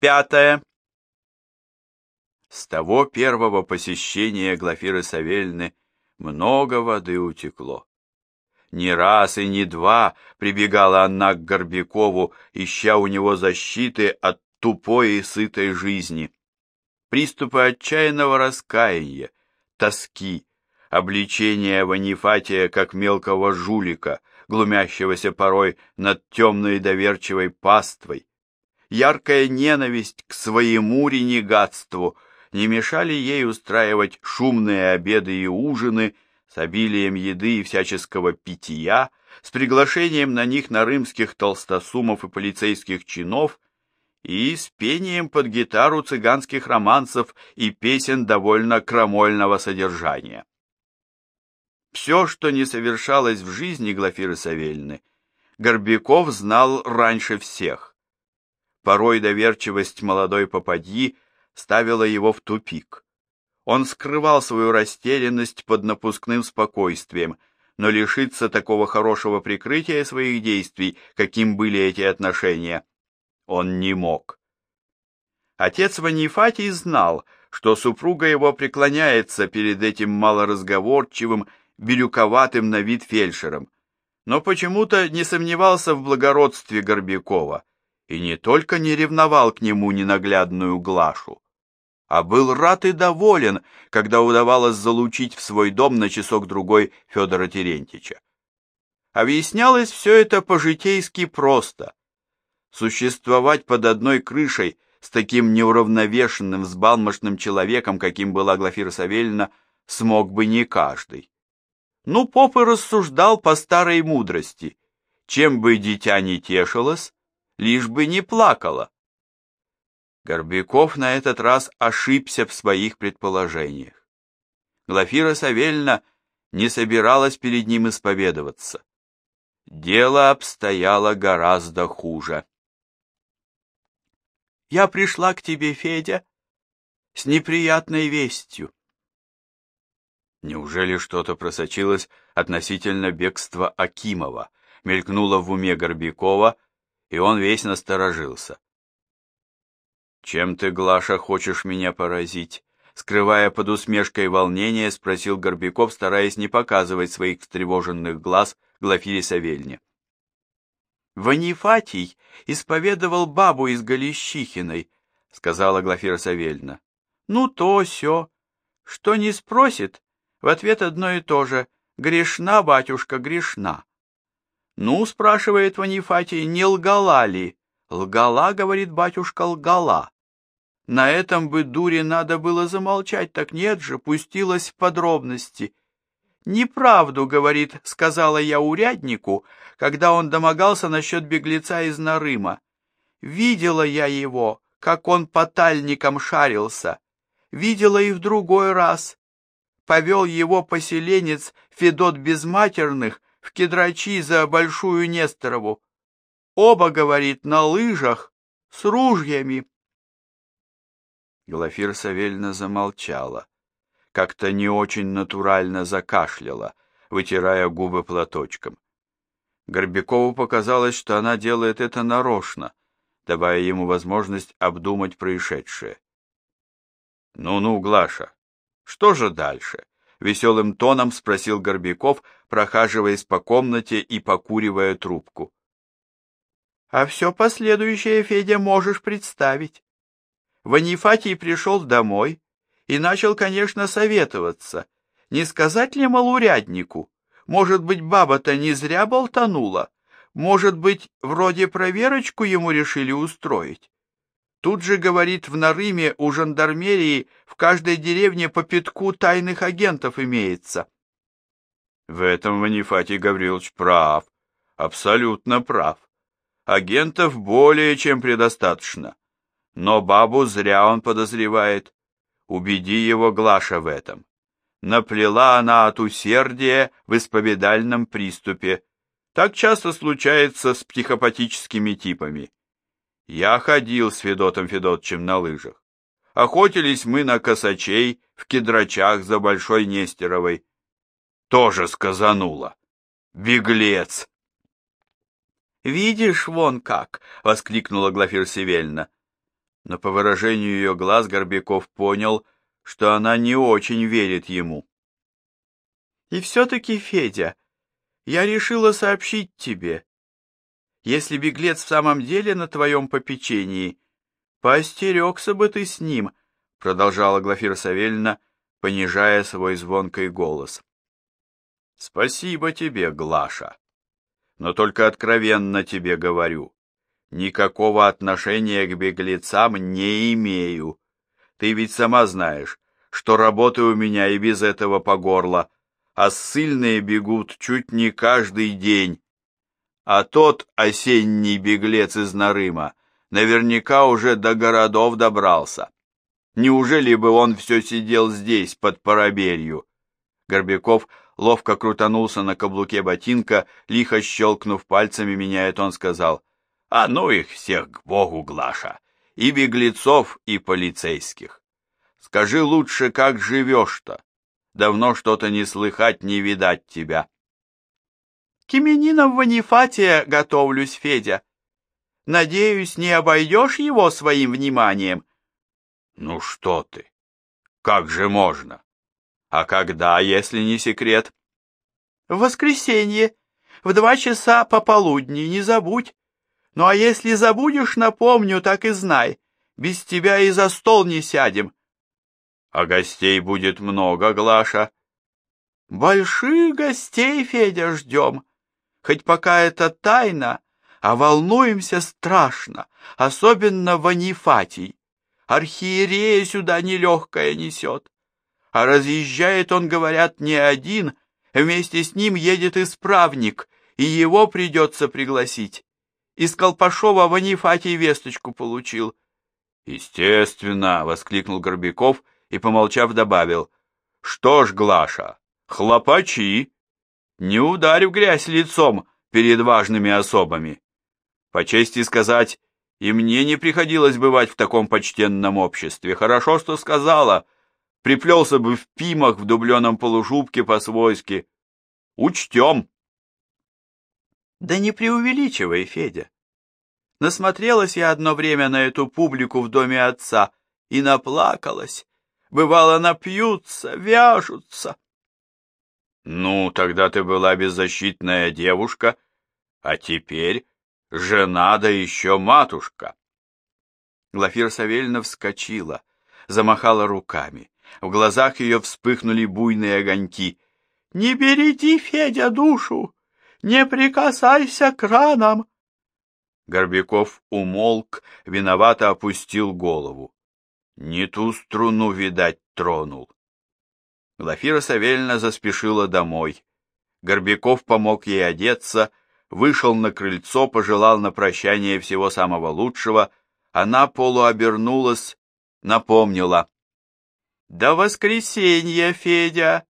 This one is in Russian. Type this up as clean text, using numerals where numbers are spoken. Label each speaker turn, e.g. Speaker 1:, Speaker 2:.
Speaker 1: 5. С того первого посещения Глафиры Савельны много воды утекло. Не раз и не два прибегала она к Горбякову, ища у него защиты от тупой и сытой жизни. Приступы отчаянного раскаяния, тоски, обличения Ванифатия как мелкого жулика, глумящегося порой над темной и доверчивой паствой, яркая ненависть к своему ренегатству не мешали ей устраивать шумные обеды и ужины с обилием еды и всяческого питья, с приглашением на них нарымских толстосумов и полицейских чинов и с пением под гитару цыганских романсов и песен довольно крамольного содержания. Все, что не совершалось в жизни Глафиры Савельны, Горбяков знал раньше всех. Порой доверчивость молодой попадьи ставила его в тупик. Он скрывал свою растерянность под напускным спокойствием, но лишиться такого хорошего прикрытия своих действий, каким были эти отношения, он не мог. Отец Ванифатий знал, что супруга его преклоняется перед этим малоразговорчивым, бирюковатым на вид фельдшером, но почему-то не сомневался в благородстве Горбякова и не только не ревновал к нему ненаглядную Глашу, а был рад и доволен, когда удавалось залучить в свой дом на часок-другой Федора Терентьича. Объяснялось все это по-житейски просто. Существовать под одной крышей с таким неуравновешенным, взбалмошным человеком, каким была Глафира Савельна, смог бы не каждый. Ну, поп и рассуждал по старой мудрости, чем бы дитя не тешилось, лишь бы не плакало. Горбяков на этот раз ошибся в своих предположениях. Глафира Савельна не собиралась перед ним исповедоваться. Дело обстояло гораздо хуже. «Я пришла к тебе, Федя, с неприятной вестью». Неужели что-то просочилось относительно бегства Акимова, мелькнуло в уме Горбякова, и он весь насторожился. «Чем ты, Глаша, хочешь меня поразить?» Скрывая под усмешкой волнение, спросил Горбяков, стараясь не показывать своих встревоженных глаз Глафире Савельне. «Ванифатий исповедовал бабу из Галищихиной», — сказала Глафира Савельна. «Ну то, сё. Что не спросит, в ответ одно и то же. Грешна, батюшка, грешна». «Ну, — спрашивает Ванифатий, — не лгала ли?» «Лгала, — говорит батюшка, — лгала». На этом бы дуре надо было замолчать, так нет же, пустилась в подробности. «Неправду, — говорит, — сказала я уряднику, когда он домогался насчет беглеца из Нарыма. Видела я его, как он по тальникам шарился. Видела и в другой раз. Повел его поселенец Федот Безматерных в Кедрачи за Большую Несторову. Оба, — говорит, — на лыжах, с ружьями». Глафира Савельна замолчала, как-то не очень натурально закашляла, вытирая губы платочком. Горбякову показалось, что она делает это нарочно, давая ему возможность обдумать происшедшее. «Ну-ну, Глаша, что же дальше?» — веселым тоном спросил Горбяков, прохаживаясь по комнате и покуривая трубку. «А все последующее, Федя, можешь представить. Ванифатий пришел домой и начал, конечно, советоваться. Не сказать ли, мол, уряднику? Может быть, баба-то не зря болтанула? Может быть, вроде проверочку ему решили устроить? Тут же, говорит, в Нарыме у жандармерии в каждой деревне по пятку тайных агентов имеется». В этом Ванифатий Гаврилович прав, абсолютно прав. Агентов более чем предостаточно. Но бабу зря он подозревает. Убеди его, Глаша, в этом. Наплела она от усердия в исповедальном приступе. Так часто случается с психопатическими типами. Я ходил с Федотом Федотовичем на лыжах. Охотились мы на косачей в Кедрачах за Большой Нестеровой. Тоже сказанула. Беглец! «Видишь, вон как!» — воскликнула Глафира Савельна. Но по выражению ее глаз Горбяков понял, что она не очень верит ему. «И все-таки, Федя, я решила сообщить тебе. Если беглец в самом деле на твоем попечении, поостерегся бы ты с ним», продолжала Глафира Савельевна, понижая свой звонкий голос. «Спасибо тебе, Глаша, но только откровенно тебе говорю, никакого отношения к беглецам не имею. Ты ведь сама знаешь, что работы у меня и без этого по горло, а ссыльные бегут чуть не каждый день. А тот осенний беглец из Нарыма наверняка уже до городов добрался. Неужели бы он все сидел здесь, под Парабелью?» Горбяков ловко крутанулся на каблуке ботинка, лихо щелкнув пальцами, меняя тон, сказал: «А ну их всех к Богу, Глаша, и беглецов, и полицейских. Скажи лучше, как живешь-то? Давно что-то не слыхать, не видать тебя». «К именинам Ванифатия готовлюсь, Федя. Надеюсь, не обойдешь его своим вниманием?» «Ну что ты? Как же можно? А когда, если не секрет?» «В воскресенье, в 2 часа пополудни, не забудь. Ну а если забудешь, напомню, так и знай. Без тебя и за стол не сядем». «А гостей будет много, Глаша?» «Больших гостей, Федя, ждем. Хоть пока это тайна, а волнуемся страшно, особенно Ванифатий. Архиерея сюда нелегкая несет. А разъезжает он, говорят, не один, вместе с ним едет исправник, и его придется пригласить. Из Колпашова Ванифатий весточку получил». «Естественно», — воскликнул Горбяков и, помолчав, добавил: «Что ж, Глаша, хлопачи, не ударь в грязь лицом перед важными особами. По чести сказать, и мне не приходилось бывать в таком почтенном обществе. Хорошо, что сказала, приплелся бы в пимах, в дубленом полушубке по-свойски. Учтем». «Да не преувеличивай, Федя. Насмотрелась я одно время на эту публику в доме отца и наплакалась. Бывало, напьются, вяжутся». «Ну, тогда ты была беззащитная девушка, а теперь жена, да еще матушка». Глафира Савельевна вскочила, замахала руками. В глазах ее вспыхнули буйные огоньки. «Не береги, Федя, душу! Не прикасайся к ранам!» Горбяков умолк, виновато опустил голову. Не ту струну, видать, тронул. Глафира Савельевна заспешила домой. Горбяков помог ей одеться, вышел на крыльцо, пожелал на прощание всего самого лучшего. Она полуобернулась, напомнила: «До воскресенья, Федя!»